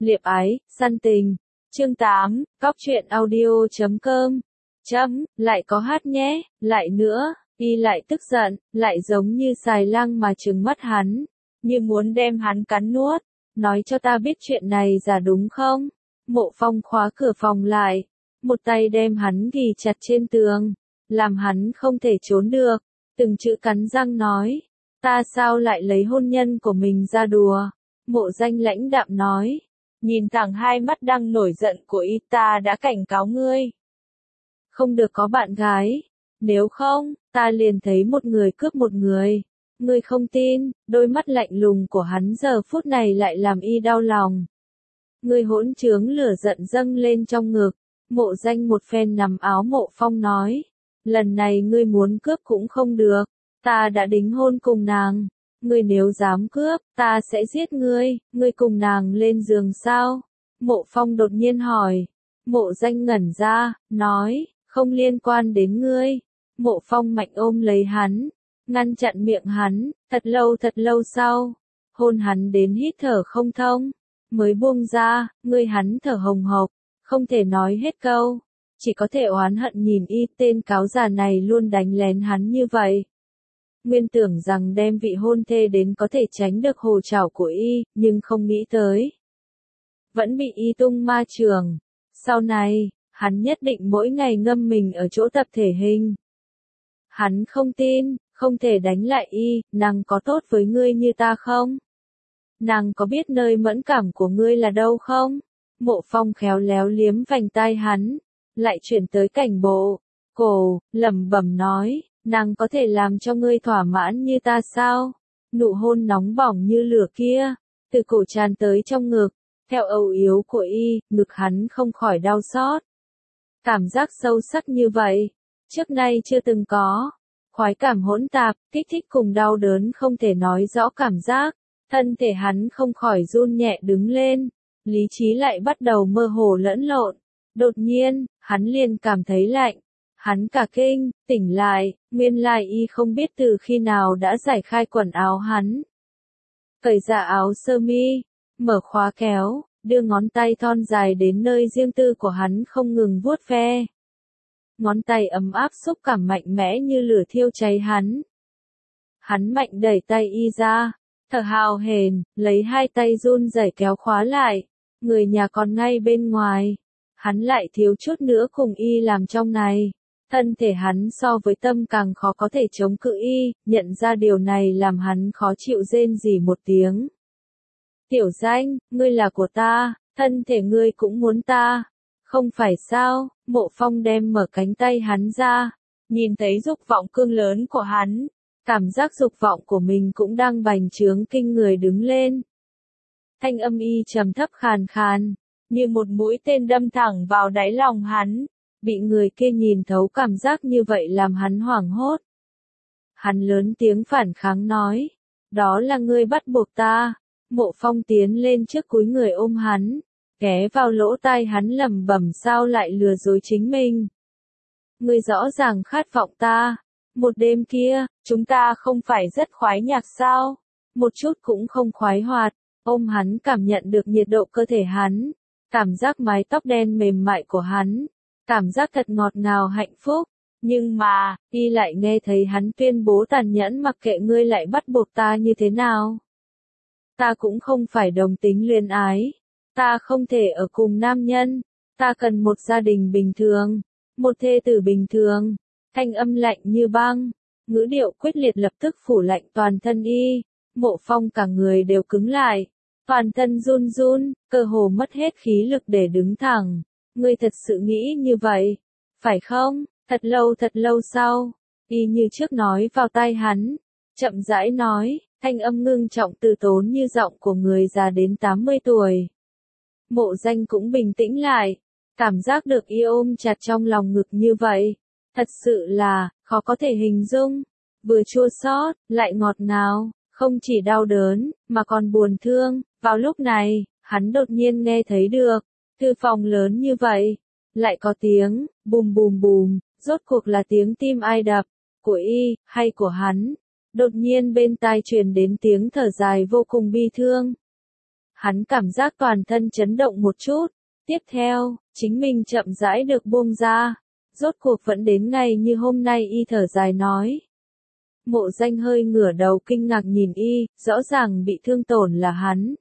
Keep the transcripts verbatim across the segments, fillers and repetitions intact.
liệp ái, săn tình. Chương tám, Cóc truyện audio chấm com. Chấm, lại có hát nhé, lại nữa, y lại tức giận, lại giống như xài lang mà trừng mắt hắn, như muốn đem hắn cắn nuốt. Nói cho ta biết chuyện này giả đúng không? Mộ Phong khóa cửa phòng lại, một tay đem hắn ghì chặt trên tường, làm hắn không thể trốn được, từng chữ cắn răng nói, ta sao lại lấy hôn nhân của mình ra đùa? Mộ Danh lãnh đạm nói, nhìn thẳng hai mắt đang nổi giận của y, ta đã cảnh cáo ngươi. Không được có bạn gái, nếu không, ta liền thấy một người cướp một người. Ngươi không tin, đôi mắt lạnh lùng của hắn giờ phút này lại làm y đau lòng. Ngươi hỗn trướng, lửa giận dâng lên trong ngực. Mộ Danh một phen nắm áo Mộ Phong nói, lần này ngươi muốn cướp cũng không được, ta đã đính hôn cùng nàng. Ngươi nếu dám cướp, ta sẽ giết ngươi. Ngươi cùng nàng lên giường sao? Mộ Phong đột nhiên hỏi. Mộ Danh ngẩn ra, nói, không liên quan đến ngươi. Mộ Phong mạnh ôm lấy hắn, ngăn chặn miệng hắn, thật lâu thật lâu sau, hôn hắn đến hít thở không thông, mới buông ra. Ngươi hắn thở hồng hộc, không thể nói hết câu, chỉ có thể oán hận nhìn y, tên cáo già này luôn đánh lén hắn như vậy. Nguyên tưởng rằng đem vị hôn thê đến có thể tránh được hồ trảo của y, nhưng không nghĩ tới. Vẫn bị y tung ma trường. Sau này, hắn nhất định mỗi ngày ngâm mình ở chỗ tập thể hình. Hắn không tin, không thể đánh lại y, nàng có tốt với ngươi như ta không? Nàng có biết nơi mẫn cảm của ngươi là đâu không? Mộ Phong khéo léo liếm vành tai hắn, lại chuyển tới cảnh bộ, cổ, lẩm bẩm nói, nàng có thể làm cho ngươi thỏa mãn như ta sao? Nụ hôn nóng bỏng như lửa kia, từ cổ tràn tới trong ngực, theo âu yếm của y, ngực hắn không khỏi đau xót. Cảm giác sâu sắc như vậy, trước nay chưa từng có. Khoái cảm hỗn tạp, kích thích cùng đau đớn không thể nói rõ cảm giác, thân thể hắn không khỏi run nhẹ đứng lên, lý trí lại bắt đầu mơ hồ lẫn lộn. Đột nhiên, hắn liền cảm thấy lạnh, hắn cả kinh, tỉnh lại, nguyên lai y không biết từ khi nào đã giải khai quần áo hắn. Cởi ra áo sơ mi, mở khóa kéo, đưa ngón tay thon dài đến nơi riêng tư của hắn không ngừng vuốt ve. Ngón tay ấm áp xúc cảm mạnh mẽ như lửa thiêu cháy hắn. Hắn mạnh đẩy tay y ra, thở hào hển, lấy hai tay run rẩy kéo khóa lại. Người nhà còn ngay bên ngoài, hắn lại thiếu chút nữa cùng y làm trong này. Thân thể hắn so với tâm càng khó có thể chống cự y, nhận ra điều này làm hắn khó chịu rên rỉ một tiếng. Tiểu Danh, ngươi là của ta, thân thể ngươi cũng muốn ta. Không phải sao? Mộ Phong đem mở cánh tay hắn ra, nhìn thấy dục vọng cương lớn của hắn, cảm giác dục vọng của mình cũng đang bành trướng kinh người đứng lên. Thanh âm y trầm thấp khàn khàn, như một mũi tên đâm thẳng vào đáy lòng hắn, bị người kia nhìn thấu cảm giác như vậy làm hắn hoảng hốt. Hắn lớn tiếng phản kháng nói, đó là ngươi bắt buộc ta. Mộ Phong tiến lên trước cúi người ôm hắn, ghé vào lỗ tai hắn lẩm bẩm sao lại lừa dối chính mình. Ngươi rõ ràng khát vọng ta, một đêm kia, chúng ta không phải rất khoái nhạc sao? Một chút cũng không khoái hoạt, ôm hắn cảm nhận được nhiệt độ cơ thể hắn, cảm giác mái tóc đen mềm mại của hắn, cảm giác thật ngọt ngào hạnh phúc. Nhưng mà, y lại nghe thấy hắn tuyên bố tàn nhẫn mặc kệ ngươi lại bắt buộc ta như thế nào. Ta cũng không phải đồng tính luyến ái. Ta không thể ở cùng nam nhân, ta cần một gia đình bình thường, một thê tử bình thường. Thanh âm lạnh như băng, ngữ điệu quyết liệt lập tức phủ lạnh toàn thân y. Mộ Phong cả người đều cứng lại, toàn thân run run, cơ hồ mất hết khí lực để đứng thẳng. Ngươi thật sự nghĩ như vậy, phải không? Thật lâu thật lâu sau, y như trước nói vào tai hắn, chậm rãi nói, thanh âm ngưng trọng từ tốn như giọng của người già đến tám mươi tuổi. Mộ Danh cũng bình tĩnh lại, cảm giác được y ôm chặt trong lòng ngực như vậy, thật sự là, khó có thể hình dung, vừa chua xót, lại ngọt ngào, không chỉ đau đớn, mà còn buồn thương. Vào lúc này, hắn đột nhiên nghe thấy được, thư phòng lớn như vậy, lại có tiếng, bùm bùm bùm, rốt cuộc là tiếng tim ai đập, của y, hay của hắn. Đột nhiên bên tai truyền đến tiếng thở dài vô cùng bi thương. Hắn cảm giác toàn thân chấn động một chút. Tiếp theo, chính mình chậm rãi được buông ra. Rốt cuộc vẫn đến ngày như hôm nay y thở dài nói. Mộ Danh hơi ngửa đầu kinh ngạc nhìn y, rõ ràng bị thương tổn là hắn.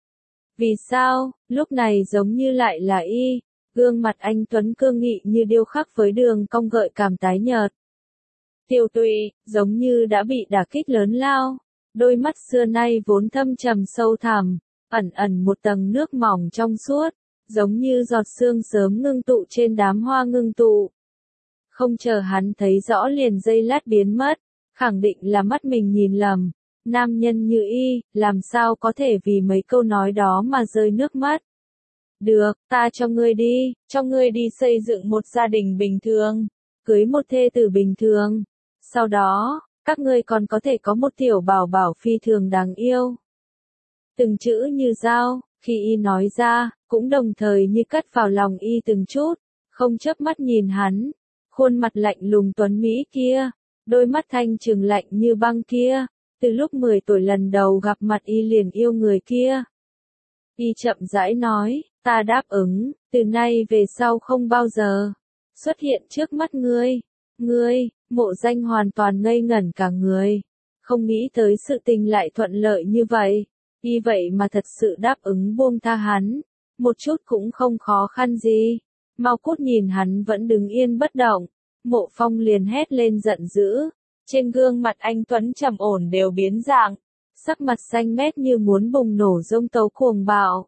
Vì sao, lúc này giống như lại là y, gương mặt anh Tuấn cương nghị như điêu khắc với đường cong gợi cảm tái nhợt. Tiêu Tụy, giống như đã bị đả kích lớn lao, đôi mắt xưa nay vốn thâm trầm sâu thẳm, ẩn ẩn một tầng nước mỏng trong suốt, giống như giọt sương sớm ngưng tụ trên đám hoa ngưng tụ. Không chờ hắn thấy rõ liền giây lát biến mất, khẳng định là mắt mình nhìn lầm. Nam nhân như y, làm sao có thể vì mấy câu nói đó mà rơi nước mắt. Được, ta cho ngươi đi, cho ngươi đi xây dựng một gia đình bình thường, cưới một thê tử bình thường. Sau đó, các ngươi còn có thể có một tiểu bảo bảo phi thường đáng yêu. Từng chữ như dao, khi y nói ra, cũng đồng thời như cắt vào lòng y từng chút, không chớp mắt nhìn hắn, khuôn mặt lạnh lùng tuấn mỹ kia, đôi mắt thanh trừng lạnh như băng kia, từ lúc mười tuổi lần đầu gặp mặt y liền yêu người kia. Y chậm rãi nói, ta đáp ứng, từ nay về sau không bao giờ xuất hiện trước mắt ngươi. Ngươi, Mộ Danh hoàn toàn ngây ngẩn cả người, không nghĩ tới sự tình lại thuận lợi như vậy. Y vậy mà thật sự đáp ứng buông tha hắn, một chút cũng không khó khăn gì. Mau cút nhìn hắn vẫn đứng yên bất động, Mộ Phong liền hét lên giận dữ, trên gương mặt anh Tuấn trầm ổn đều biến dạng, sắc mặt xanh mét như muốn bùng nổ dông tấu cuồng bạo.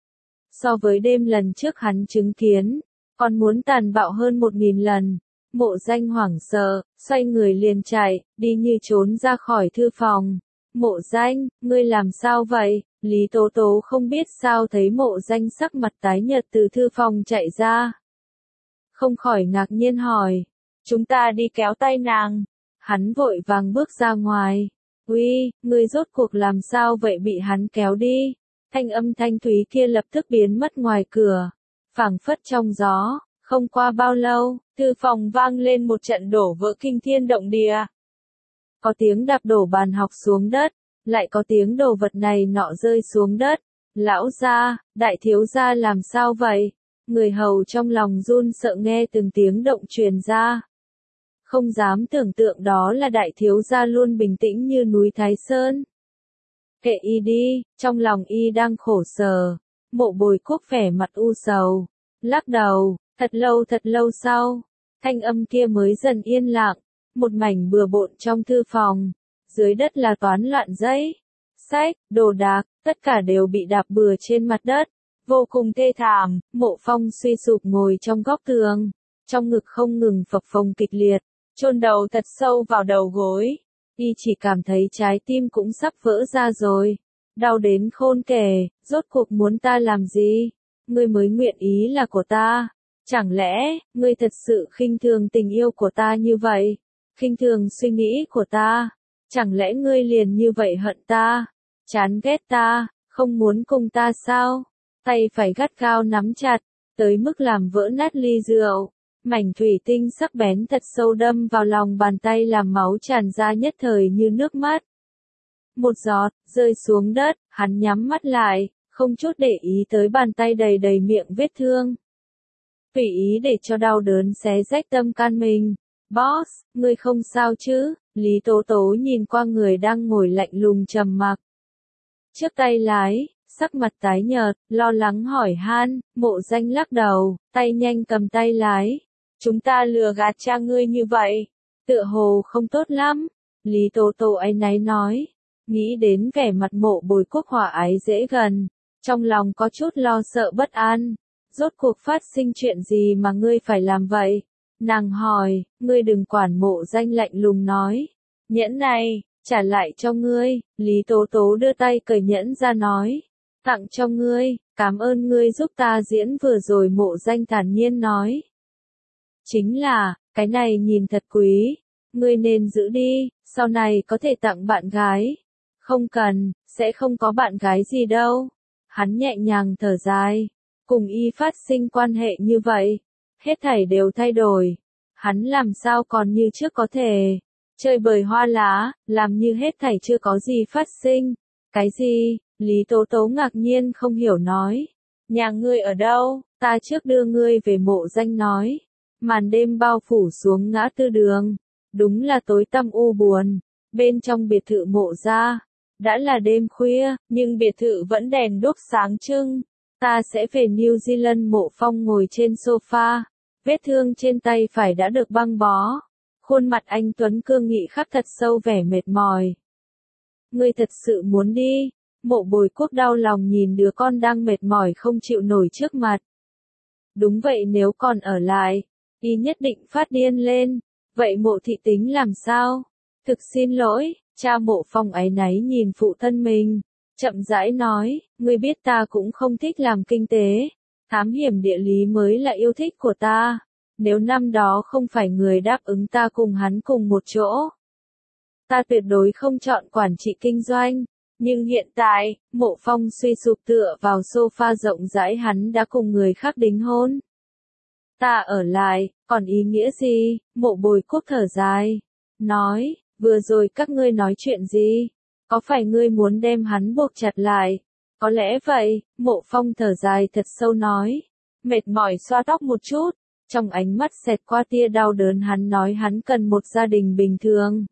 So với đêm lần trước hắn chứng kiến, còn muốn tàn bạo hơn một nghìn lần. Mộ Danh hoảng sợ, xoay người liền chạy, đi như trốn ra khỏi thư phòng. Mộ Danh, ngươi làm sao vậy? Lý Tố Tố không biết sao thấy Mộ Danh sắc mặt tái nhợt từ thư phòng chạy ra. Không khỏi ngạc nhiên hỏi, chúng ta đi kéo tay nàng. Hắn vội vàng bước ra ngoài. Uy, ngươi rốt cuộc làm sao vậy bị hắn kéo đi? Thanh âm thanh thúy kia lập tức biến mất ngoài cửa, phảng phất trong gió. Không qua bao lâu, thư phòng vang lên một trận đổ vỡ kinh thiên động địa. Có tiếng đạp đổ bàn học xuống đất, lại có tiếng đồ vật này nọ rơi xuống đất. Lão gia, đại thiếu gia làm sao vậy? Người hầu trong lòng run sợ nghe từng tiếng động truyền ra. Không dám tưởng tượng đó là đại thiếu gia luôn bình tĩnh như núi Thái Sơn. Kệ y đi, trong lòng y đang khổ sở. Mộ Bồi Quốc vẻ mặt u sầu, lắc đầu. Thật lâu thật lâu sau, thanh âm kia mới dần yên lặng, một mảnh bừa bộn trong thư phòng, dưới đất là toán loạn giấy, sách, đồ đạc, tất cả đều bị đạp bừa trên mặt đất, vô cùng thê thảm. Mộ Phong suy sụp ngồi trong góc tường, trong ngực không ngừng phập phồng kịch liệt, chôn đầu thật sâu vào đầu gối, y chỉ cảm thấy trái tim cũng sắp vỡ ra rồi, đau đến khôn kể. Rốt cuộc muốn ta làm gì? Ngươi mới nguyện ý là của ta. Chẳng lẽ, ngươi thật sự khinh thường tình yêu của ta như vậy? Khinh thường suy nghĩ của ta? Chẳng lẽ ngươi liền như vậy hận ta? Chán ghét ta? Không muốn cùng ta sao? Tay phải gắt gao nắm chặt, tới mức làm vỡ nát ly rượu. Mảnh thủy tinh sắc bén thật sâu đâm vào lòng bàn tay làm máu tràn ra nhất thời như nước mắt. Một giọt, rơi xuống đất, hắn nhắm mắt lại, không chút để ý tới bàn tay đầy đầy miệng vết thương. Tùy ý để cho đau đớn xé rách tâm can mình. Boss, ngươi không sao chứ? Lý Tố Tố nhìn qua người đang ngồi lạnh lùng trầm mặc trước tay lái, sắc mặt tái nhợt, lo lắng hỏi han. Mộ Danh lắc đầu, tay nhanh cầm tay lái. Chúng ta lừa gạt cha ngươi như vậy, tựa hồ không tốt lắm. Lý Tố Tố áy náy nói, nghĩ đến vẻ mặt Mộ Bồi Quốc hòa ái dễ gần, trong lòng có chút lo sợ bất an. Rốt cuộc phát sinh chuyện gì mà ngươi phải làm vậy? Nàng hỏi, ngươi đừng quản. Mộ Danh lạnh lùng nói, nhẫn này, trả lại cho ngươi. Lý Tố Tố đưa tay cởi nhẫn ra nói, tặng cho ngươi, cảm ơn ngươi giúp ta diễn vừa rồi. Mộ Danh thản nhiên nói, chính là, cái này nhìn thật quý, ngươi nên giữ đi, sau này có thể tặng bạn gái. Không cần, sẽ không có bạn gái gì đâu. Hắn nhẹ nhàng thở dài. Cùng y phát sinh quan hệ như vậy, hết thảy đều thay đổi. Hắn làm sao còn như trước có thể chơi bời hoa lá, làm như hết thảy chưa có gì phát sinh. Cái gì? Lý Tố Tố ngạc nhiên không hiểu nói. Nhà ngươi ở đâu, ta trước đưa ngươi về mộ danh nói. Màn đêm bao phủ xuống ngã tư đường. Đúng là tối tăm u buồn. Bên trong biệt thự mộ gia. Đã là đêm khuya, nhưng biệt thự vẫn đèn đuốc sáng trưng. Ta sẽ về New Zealand. Mộ Phong ngồi trên sofa. Vết thương trên tay phải đã được băng bó. Khuôn mặt anh Tuấn cương nghị khắc thật sâu vẻ mệt mỏi. Ngươi thật sự muốn đi? Mộ Bồi Quốc đau lòng nhìn đứa con đang mệt mỏi không chịu nổi trước mặt. Đúng vậy, nếu còn ở lại, y nhất định phát điên lên. Vậy Mộ Thị tính làm sao? Thực xin lỗi, cha. Mộ Phong áy náy nhìn phụ thân mình. Chậm rãi nói, ngươi biết ta cũng không thích làm kinh tế. Thám hiểm địa lý mới là yêu thích của ta. Nếu năm đó không phải người đáp ứng ta cùng hắn cùng một chỗ, ta tuyệt đối không chọn quản trị kinh doanh. Nhưng hiện tại, Mộ Phong suy sụp tựa vào sofa rộng rãi, hắn đã cùng người khác đính hôn. Ta ở lại, còn ý nghĩa gì? Mộ Bồi Quốc thở dài. Nói, vừa rồi các ngươi nói chuyện gì? Có phải ngươi muốn đem hắn buộc chặt lại? Có lẽ vậy. Mộ Phong thở dài thật sâu nói. Mệt mỏi xoa tóc một chút. Trong ánh mắt xẹt qua tia đau đớn, hắn nói hắn cần một gia đình bình thường.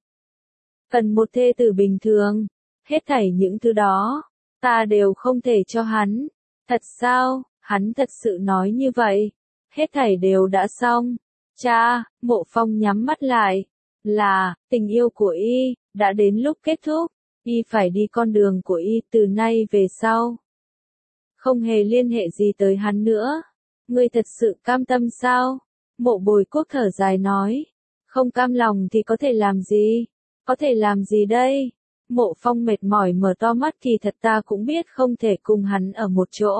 Cần một thê tử bình thường. Hết thảy những thứ đó, ta đều không thể cho hắn. Thật sao? Hắn thật sự nói như vậy. Hết thảy đều đã xong. Cha. Mộ Phong nhắm mắt lại. Là, tình yêu của y, đã đến lúc kết thúc. Y phải đi con đường của y từ nay về sau. Không hề liên hệ gì tới hắn nữa. Ngươi thật sự cam tâm sao? Mộ Bồi Quốc thở dài nói. Không cam lòng thì có thể làm gì? Có thể làm gì đây? Mộ Phong mệt mỏi mở to mắt, kỳ thật ta cũng biết không thể cùng hắn ở một chỗ.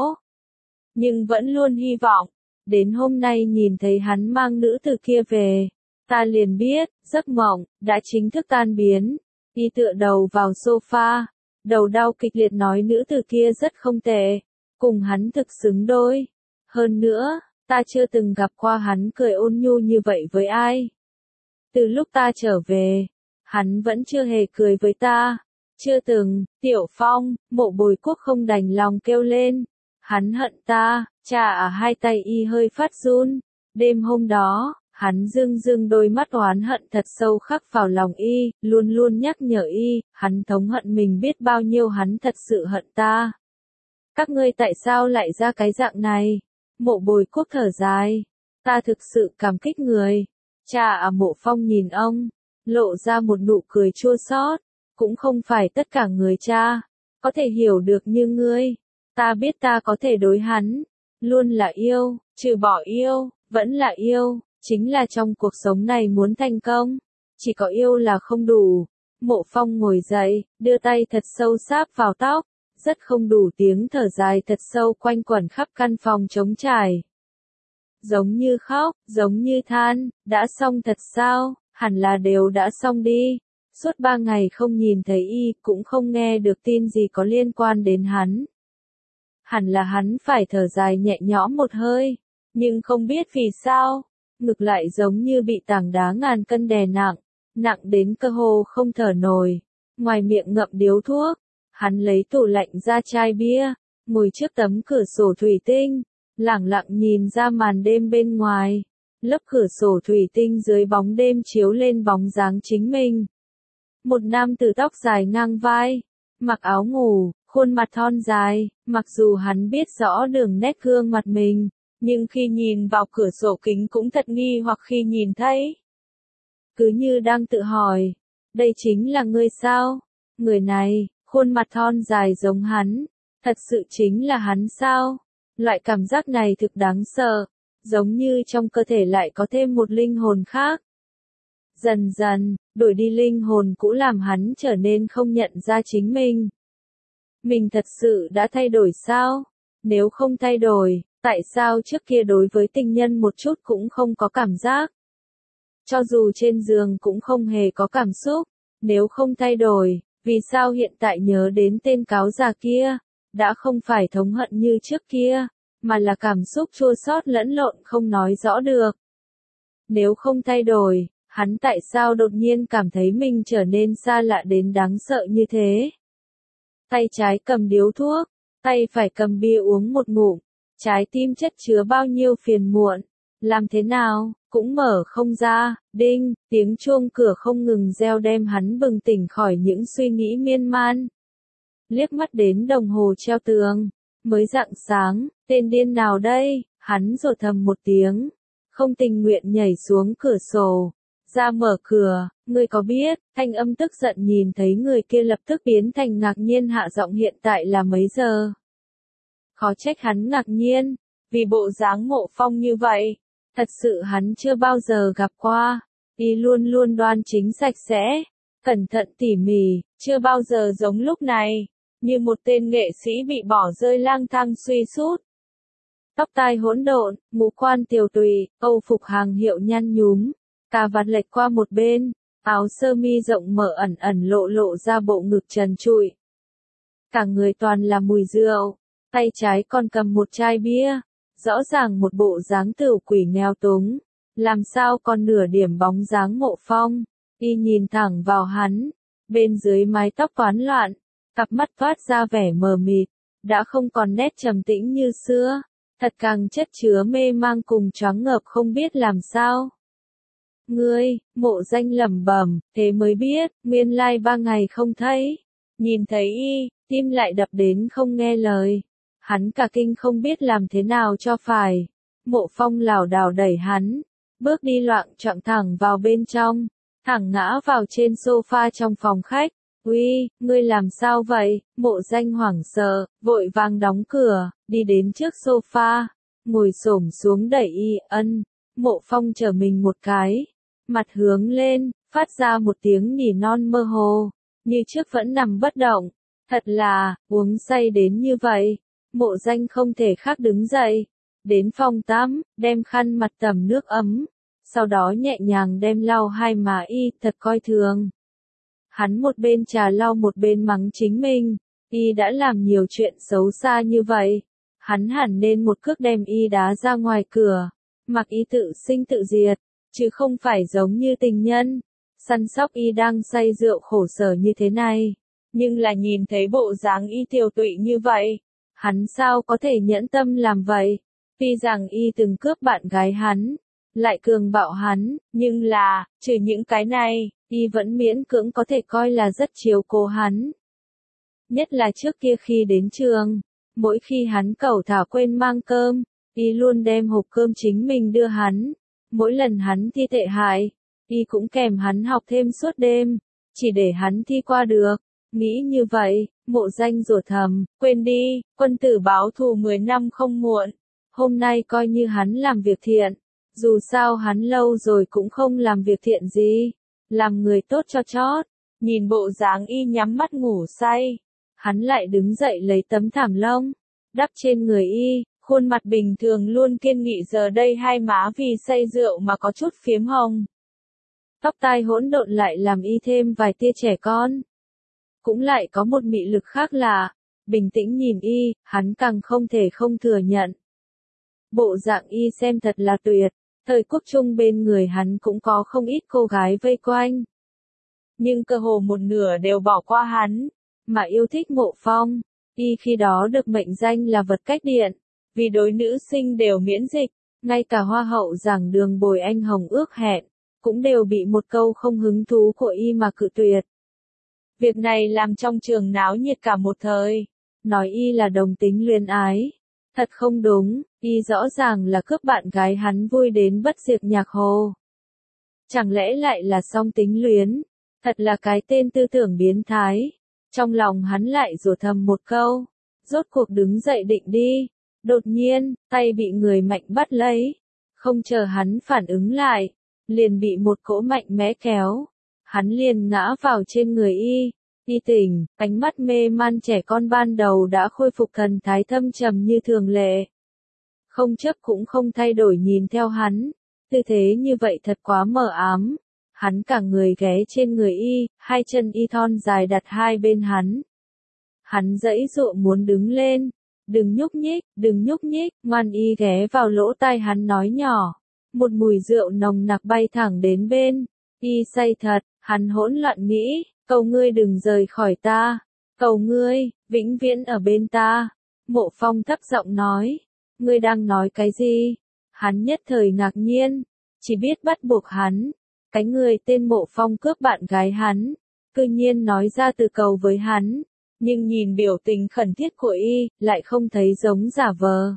Nhưng vẫn luôn hy vọng. Đến hôm nay nhìn thấy hắn mang nữ tử kia về. Ta liền biết, giấc mộng, đã chính thức tan biến. Y tựa đầu vào sofa. Đầu đau kịch liệt nói nữ tử kia rất không tệ. Cùng hắn thực xứng đôi. Hơn nữa, ta chưa từng gặp qua hắn cười ôn nhu như vậy với ai. Từ lúc ta trở về, hắn vẫn chưa hề cười với ta. Chưa từng. Tiểu Phong. Mộ Bồi Quốc không đành lòng kêu lên. Hắn hận ta. Cha à. Hai tay y hơi phát run. Đêm hôm đó, hắn dưng dưng đôi mắt oán hận thật sâu khắc vào lòng y, luôn luôn nhắc nhở y, hắn thống hận mình biết bao nhiêu, hắn thật sự hận ta. Các ngươi tại sao lại ra cái dạng này? Mộ Bồi Quốc thở dài. Ta thực sự cảm kích người. Cha à. Mộ Phong nhìn ông, lộ ra một nụ cười chua xót. Cũng không phải tất cả người cha có thể hiểu được như ngươi. Ta biết ta có thể đối hắn luôn là yêu, trừ bỏ yêu, vẫn là yêu. Chính là trong cuộc sống này muốn thành công, chỉ có yêu là không đủ. Mộ Phong ngồi dậy, đưa tay thật sâu sáp vào tóc. Rất không đủ, tiếng thở dài thật sâu quanh quẩn khắp căn phòng trống trải. Giống như khóc, giống như than, đã xong thật sao? Hẳn là đều đã xong đi. Suốt ba ngày không nhìn thấy y, cũng không nghe được tin gì có liên quan đến hắn. Hẳn là hắn phải thở dài nhẹ nhõm một hơi. Nhưng không biết vì sao, ngực lại giống như bị tảng đá ngàn cân đè nặng, nặng đến cơ hồ không thở nổi. Ngoài miệng ngậm điếu thuốc, hắn lấy tủ lạnh ra chai bia, ngồi trước tấm cửa sổ thủy tinh, lẳng lặng nhìn ra màn đêm bên ngoài. Lớp cửa sổ thủy tinh dưới bóng đêm chiếu lên bóng dáng chính mình. Một nam tử tóc dài ngang vai, mặc áo ngủ, khuôn mặt thon dài. Mặc dù hắn biết rõ đường nét gương mặt mình, nhưng khi nhìn vào cửa sổ kính cũng thật nghi hoặc khi nhìn thấy. Cứ như đang tự hỏi, đây chính là ngươi sao? Người này, khuôn mặt thon dài giống hắn, thật sự chính là hắn sao? Loại cảm giác này thực đáng sợ, giống như trong cơ thể lại có thêm một linh hồn khác. Dần dần, đổi đi linh hồn cũ làm hắn trở nên không nhận ra chính mình. Mình thật sự đã thay đổi sao? Nếu không thay đổi, tại sao trước kia đối với tình nhân một chút cũng không có cảm giác? Cho dù trên giường cũng không hề có cảm xúc. Nếu không thay đổi, vì sao hiện tại nhớ đến tên cáo già kia, đã không phải thống hận như trước kia, mà là cảm xúc chua xót lẫn lộn không nói rõ được? Nếu không thay đổi, hắn tại sao đột nhiên cảm thấy mình trở nên xa lạ đến đáng sợ như thế? tay trái cầm điếu thuốc, tay phải cầm bia uống một ngụm, trái tim chất chứa bao nhiêu phiền muộn, làm thế nào, cũng mở không ra, đinh, tiếng chuông cửa không ngừng reo đem hắn bừng tỉnh khỏi những suy nghĩ miên man. Liếc mắt đến đồng hồ treo tường, mới rạng sáng, tên điên nào đây, hắn rồ thầm một tiếng, không tình nguyện nhảy xuống cửa sổ, ra mở cửa, ngươi có biết, thanh âm tức giận nhìn thấy người kia lập tức biến thành ngạc nhiên hạ giọng hiện tại là mấy giờ. Khó trách hắn ngạc nhiên, vì bộ dáng Mộ Phong như vậy, thật sự hắn chưa bao giờ gặp qua, y luôn luôn đoan chính sạch sẽ, cẩn thận tỉ mỉ, chưa bao giờ giống lúc này, như một tên nghệ sĩ bị bỏ rơi lang thang suy sút. Tóc tai hỗn độn, ngũ quan tiều tụy, âu phục hàng hiệu nhăn nhúm, cà vạt lệch qua một bên, áo sơ mi rộng mở ẩn ẩn lộ lộ ra bộ ngực trần trụi. Cả người toàn là mùi rượu, tay trái còn cầm một chai bia, rõ ràng một bộ dáng tửu quỷ nghèo túng, làm sao còn nửa điểm bóng dáng Mộ Phong, y nhìn thẳng vào hắn, bên dưới mái tóc toán loạn, cặp mắt toát ra vẻ mờ mịt, đã không còn nét trầm tĩnh như xưa, thật càng chất chứa mê mang cùng choáng ngợp không biết làm sao. Ngươi, Mộ Danh lẩm bẩm, thế mới biết, nguyên lai ba ngày không thấy, nhìn thấy y, tim lại đập đến không nghe lời. Hắn cả kinh không biết làm thế nào cho phải. Mộ Phong lảo đảo đẩy hắn, bước đi loạng choạng thẳng vào bên trong, thẳng ngã vào trên sofa trong phòng khách. Uy, ngươi làm sao vậy? Mộ Danh hoảng sợ, vội vàng đóng cửa, đi đến trước sofa, ngồi xổm xuống đẩy y, ân. Mộ Phong trở mình một cái, mặt hướng lên, phát ra một tiếng nỉ non mơ hồ, như trước vẫn nằm bất động. Thật là, uống say đến như vậy. Mộ Danh không thể khác đứng dậy, đến phòng tắm, đem khăn mặt tẩm nước ấm, sau đó nhẹ nhàng đem lau hai má y, thật coi thường. Hắn một bên trà lau một bên mắng chính mình, y đã làm nhiều chuyện xấu xa như vậy, hắn hẳn nên một cước đem y đá ra ngoài cửa, mặc y tự sinh tự diệt, chứ không phải giống như tình nhân, săn sóc y đang say rượu khổ sở như thế này, nhưng là nhìn thấy bộ dáng y tiều tụy như vậy. Hắn sao có thể nhẫn tâm làm vậy? Tuy rằng y từng cướp bạn gái hắn, lại cường bạo hắn, nhưng là, trừ những cái này, y vẫn miễn cưỡng có thể coi là rất chiếu cố hắn. Nhất là trước kia khi đến trường, mỗi khi hắn cẩu thả quên mang cơm, y luôn đem hộp cơm chính mình đưa hắn. Mỗi lần hắn thi tệ hại, y cũng kèm hắn học thêm suốt đêm, chỉ để hắn thi qua được. Nghĩ như vậy, Mộ Danh rủa thầm, quên đi, quân tử báo thù mười năm không muộn. Hôm nay coi như hắn làm việc thiện, dù sao hắn lâu rồi cũng không làm việc thiện gì, làm người tốt cho chót. Nhìn bộ dáng y nhắm mắt ngủ say, hắn lại đứng dậy lấy tấm thảm lông, đắp trên người y, khuôn mặt bình thường luôn kiên nghị giờ đây hai má vì say rượu mà có chút phiếm hồng. Tóc tai hỗn độn lại làm y thêm vài tia trẻ con. Cũng lại có một mị lực khác lạ, bình tĩnh nhìn y, hắn càng không thể không thừa nhận. Bộ dạng y xem thật là tuyệt, thời quốc trung bên người hắn cũng có không ít cô gái vây quanh. Nhưng cơ hồ một nửa đều bỏ qua hắn, mà yêu thích Mộ Phong, y khi đó được mệnh danh là vật cách điện, vì đối nữ sinh đều miễn dịch, ngay cả hoa hậu giảng đường Bồi Anh Hồng ước hẹn, cũng đều bị một câu không hứng thú của y mà cự tuyệt. Việc này làm trong trường náo nhiệt cả một thời, nói y là đồng tính luyến ái. Thật không đúng, y rõ ràng là cướp bạn gái hắn vui đến bất diệt nhạc hồ. Chẳng lẽ lại là song tính luyến, thật là cái tên tư tưởng biến thái. Trong lòng hắn lại rủa thầm một câu, rốt cuộc đứng dậy định đi. Đột nhiên, tay bị người mạnh bắt lấy, không chờ hắn phản ứng lại, liền bị một cỗ mạnh mẽ kéo. Hắn liền ngã vào trên người y, y tỉnh, ánh mắt mê man trẻ con ban đầu đã khôi phục thần thái thâm trầm như thường lệ. Không chấp cũng không thay đổi nhìn theo hắn, tư thế như vậy thật quá mờ ám. Hắn cả người ghé trên người y, hai chân y thon dài đặt hai bên hắn. Hắn giãy giụa muốn đứng lên, đừng nhúc nhích, đừng nhúc nhích, ngoan y ghé vào lỗ tai hắn nói nhỏ. Một mùi rượu nồng nặc bay thẳng đến bên, y say thật, hắn hỗn loạn nghĩ, cầu ngươi đừng rời khỏi ta, cầu ngươi, vĩnh viễn ở bên ta. Mộ Phong thấp giọng nói, ngươi đang nói cái gì? Hắn nhất thời ngạc nhiên, chỉ biết bắt buộc hắn. Cái người tên Mộ Phong cướp bạn gái hắn, cư nhiên nói ra từ cầu với hắn, nhưng nhìn biểu tình khẩn thiết của y, lại không thấy giống giả vờ.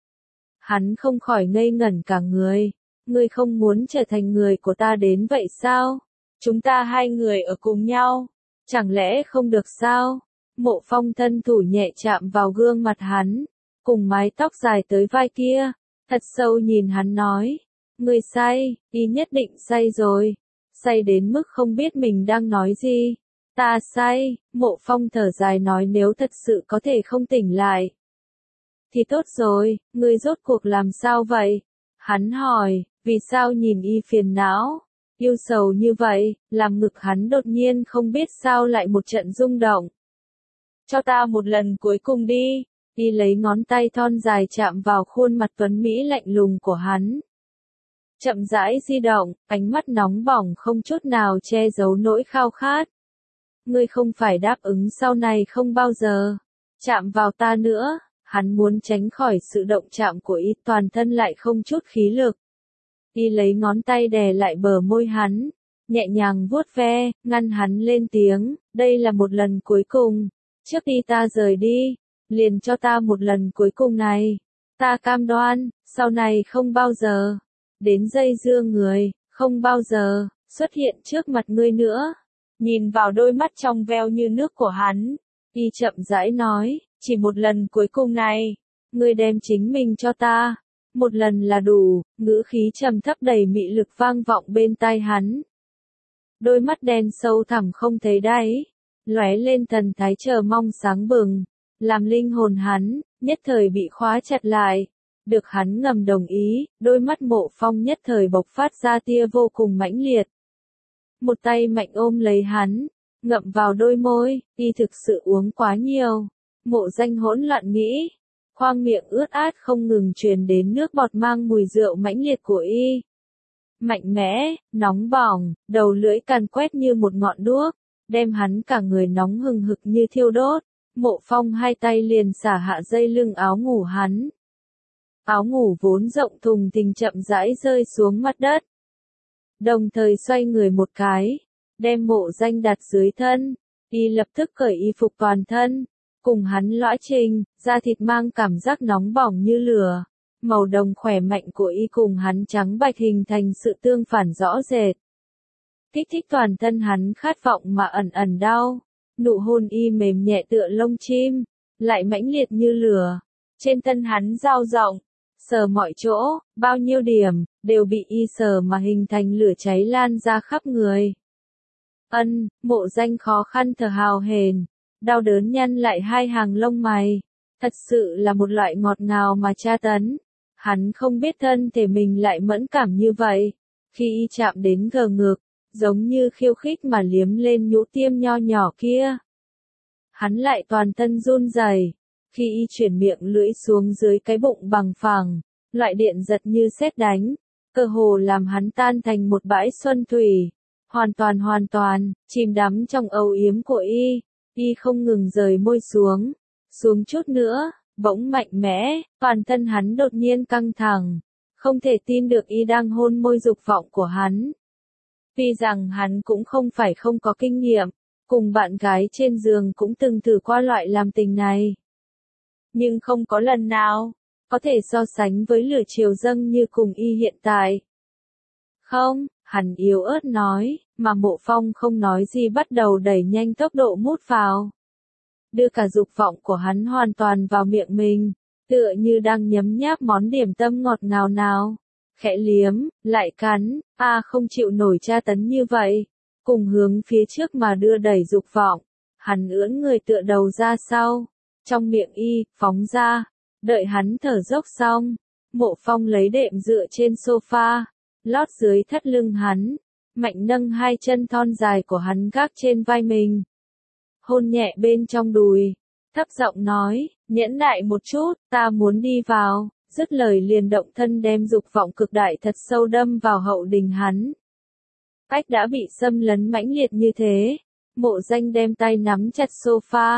Hắn không khỏi ngây ngẩn cả người, ngươi không muốn trở thành người của ta đến vậy sao? Chúng ta hai người ở cùng nhau, chẳng lẽ không được sao? Mộ Phong thân thủ nhẹ chạm vào gương mặt hắn, cùng mái tóc dài tới vai kia, thật sâu nhìn hắn nói, ngươi say, y nhất định say rồi, say đến mức không biết mình đang nói gì. Ta say, Mộ Phong thở dài nói nếu thật sự có thể không tỉnh lại. Thì tốt rồi, ngươi rốt cuộc làm sao vậy? Hắn hỏi, vì sao nhìn y phiền não, yêu sầu như vậy, làm ngực hắn đột nhiên không biết sao lại một trận rung động. Cho ta một lần cuối cùng đi, y lấy ngón tay thon dài chạm vào khuôn mặt tuấn Mỹ lạnh lùng của hắn. Chậm rãi di động, ánh mắt nóng bỏng không chút nào che giấu nỗi khao khát. Ngươi không phải đáp ứng sau này không bao giờ chạm vào ta nữa. Hắn muốn tránh khỏi sự động chạm của y, toàn thân lại không chút khí lực. Y lấy ngón tay đè lại bờ môi hắn, nhẹ nhàng vuốt ve, ngăn hắn lên tiếng, đây là một lần cuối cùng, trước khi ta rời đi, liền cho ta một lần cuối cùng này. Ta cam đoan, sau này không bao giờ đến dây dưa người, không bao giờ xuất hiện trước mặt ngươi nữa. Nhìn vào đôi mắt trong veo như nước của hắn, y chậm rãi nói, chỉ một lần cuối cùng này, ngươi đem chính mình cho ta, một lần là đủ, ngữ khí trầm thấp đầy mị lực vang vọng bên tai hắn. Đôi mắt đen sâu thẳm không thấy đáy, lóe lên thần thái chờ mong sáng bừng, làm linh hồn hắn, nhất thời bị khóa chặt lại. Được hắn ngầm đồng ý, đôi mắt Mộ Phong nhất thời bộc phát ra tia vô cùng mãnh liệt. Một tay mạnh ôm lấy hắn, ngậm vào đôi môi, y thực sự uống quá nhiều. Mộ Danh hỗn loạn nghĩ, khoang miệng ướt át không ngừng truyền đến nước bọt mang mùi rượu mãnh liệt của y. Mạnh mẽ, nóng bỏng, đầu lưỡi càn quét như một ngọn đuốc, đem hắn cả người nóng hừng hực như thiêu đốt. Mộ Phong hai tay liền xả hạ dây lưng áo ngủ hắn. Áo ngủ vốn rộng thùng thình chậm rãi rơi xuống mặt đất. Đồng thời xoay người một cái, đem Mộ Danh đặt dưới thân, y lập tức cởi y phục toàn thân. Cùng hắn lõa trình, da thịt mang cảm giác nóng bỏng như lửa, màu đồng khỏe mạnh của y cùng hắn trắng bạch hình thành sự tương phản rõ rệt. Kích thích toàn thân hắn khát vọng mà ẩn ẩn đau, nụ hôn y mềm nhẹ tựa lông chim, lại mãnh liệt như lửa, trên thân hắn dao rộng, sờ mọi chỗ, bao nhiêu điểm, đều bị y sờ mà hình thành lửa cháy lan ra khắp người. Ân, Mộ Danh khó khăn thở hào hển. Đau đớn nhăn lại hai hàng lông mày, thật sự là một loại ngọt ngào mà tra tấn. Hắn không biết thân thể mình lại mẫn cảm như vậy, khi y chạm đến gờ ngực, giống như khiêu khích mà liếm lên nhũ tiêm nho nhỏ kia. Hắn lại toàn thân run rẩy, khi y chuyển miệng lưỡi xuống dưới cái bụng bằng phẳng, loại điện giật như sét đánh, cơ hồ làm hắn tan thành một bãi xuân thủy, hoàn toàn hoàn toàn, chìm đắm trong âu yếm của y. Y không ngừng rời môi xuống, xuống chút nữa, bỗng mạnh mẽ, toàn thân hắn đột nhiên căng thẳng, không thể tin được y đang hôn môi dục vọng của hắn. Tuy rằng hắn cũng không phải không có kinh nghiệm, cùng bạn gái trên giường cũng từng thử qua loại làm tình này. Nhưng không có lần nào, có thể so sánh với lửa triều dâng như cùng y hiện tại. Không, hắn yếu ớt nói, mà Mộ Phong không nói gì bắt đầu đẩy nhanh tốc độ mút vào. Đưa cả dục vọng của hắn hoàn toàn vào miệng mình, tựa như đang nhấm nháp món điểm tâm ngọt ngào nào. Khẽ liếm, lại cắn, a à không chịu nổi tra tấn như vậy. Cùng hướng phía trước mà đưa đẩy dục vọng, hắn ưỡn người tựa đầu ra sau, trong miệng y, phóng ra, đợi hắn thở dốc xong. Mộ Phong lấy đệm dựa trên sofa, lót dưới thắt lưng hắn, mạnh nâng hai chân thon dài của hắn gác trên vai mình. Hôn nhẹ bên trong đùi, thấp giọng nói, nhẫn nại một chút, ta muốn đi vào, dứt lời liền động thân đem dục vọng cực đại thật sâu đâm vào hậu đình hắn. Ách đã bị xâm lấn mãnh liệt như thế, Mộ Danh đem tay nắm chặt sofa,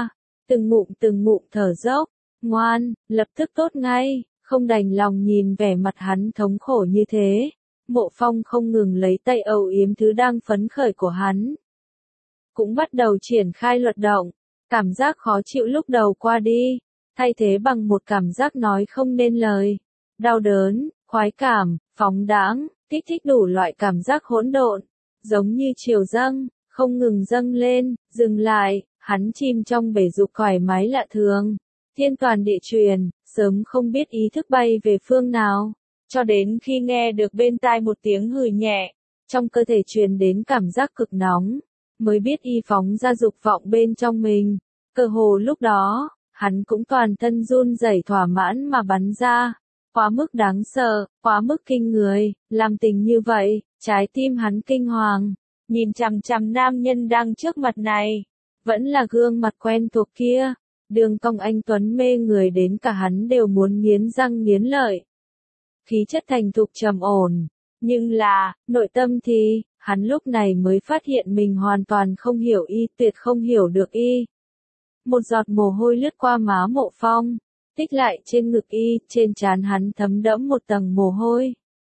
từng ngụm từng ngụm thở dốc, ngoan, lập tức tốt ngay, không đành lòng nhìn vẻ mặt hắn thống khổ như thế. Mộ Phong không ngừng lấy tay âu yếm thứ đang phấn khởi của hắn. Cũng bắt đầu triển khai luật động, cảm giác khó chịu lúc đầu qua đi, thay thế bằng một cảm giác nói không nên lời. Đau đớn, khoái cảm, phóng đãng, kích thích đủ loại cảm giác hỗn độn, giống như chiều dâng, không ngừng dâng lên, dừng lại, hắn chìm trong bể dục thoải mái lạ thường. Thiên toàn địa truyền, sớm không biết ý thức bay về phương nào, cho đến khi nghe được bên tai một tiếng hừ nhẹ, trong cơ thể truyền đến cảm giác cực nóng, mới biết y phóng ra dục vọng bên trong mình. Cơ hồ lúc đó, hắn cũng toàn thân run rẩy thỏa mãn mà bắn ra. Quá mức đáng sợ, quá mức kinh người, làm tình như vậy, trái tim hắn kinh hoàng, nhìn chằm chằm nam nhân đang trước mặt này, vẫn là gương mặt quen thuộc kia, đường cong anh tuấn mê người đến cả hắn đều muốn nghiến răng nghiến lợi. Khí chất thành thục trầm ổn, nhưng là, nội tâm thì, hắn lúc này mới phát hiện mình hoàn toàn không hiểu y, tuyệt không hiểu được y. Một giọt mồ hôi lướt qua má Mộ Phong, tích lại trên ngực y, trên trán hắn thấm đẫm một tầng mồ hôi.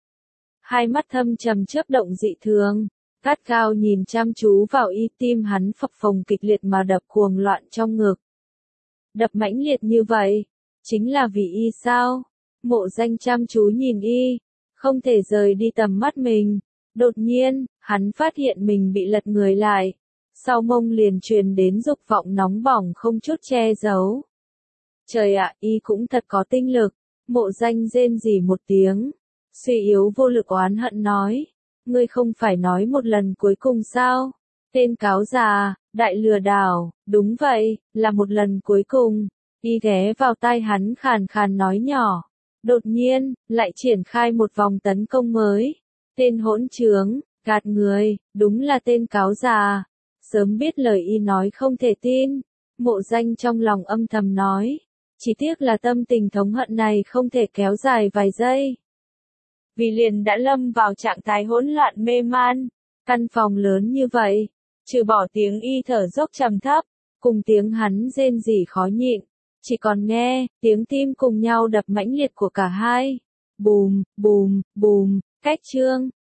Hai mắt thâm trầm chớp động dị thường, gắt gao nhìn chăm chú vào y, tim hắn phập phồng kịch liệt mà đập cuồng loạn trong ngực. Đập mãnh liệt như vậy, chính là vì y sao? Mộ Danh chăm chú nhìn y, không thể rời đi tầm mắt mình. Đột nhiên, hắn phát hiện mình bị lật người lại, sau mông liền truyền đến dục vọng nóng bỏng không chút che giấu. Trời ạ, y cũng thật có tinh lực. Mộ Danh rên rỉ một tiếng, suy yếu vô lực oán hận nói, ngươi không phải nói một lần cuối cùng sao? Tên cáo già, đại lừa đảo, đúng vậy, là một lần cuối cùng. Y ghé vào tai hắn khàn khàn nói nhỏ, đột nhiên, lại triển khai một vòng tấn công mới. Tên hỗn trướng, gạt người, đúng là tên cáo già. Sớm biết lời y nói không thể tin. Mộ Danh trong lòng âm thầm nói, chỉ tiếc là tâm tình thống hận này không thể kéo dài vài giây. Vì liền đã lâm vào trạng thái hỗn loạn mê man. Căn phòng lớn như vậy, trừ bỏ tiếng y thở dốc trầm thấp, cùng tiếng hắn rên rỉ khó nhịn, chỉ còn nghe tiếng tim cùng nhau đập mãnh liệt của cả hai. Bùm, bùm, bùm, cách chương.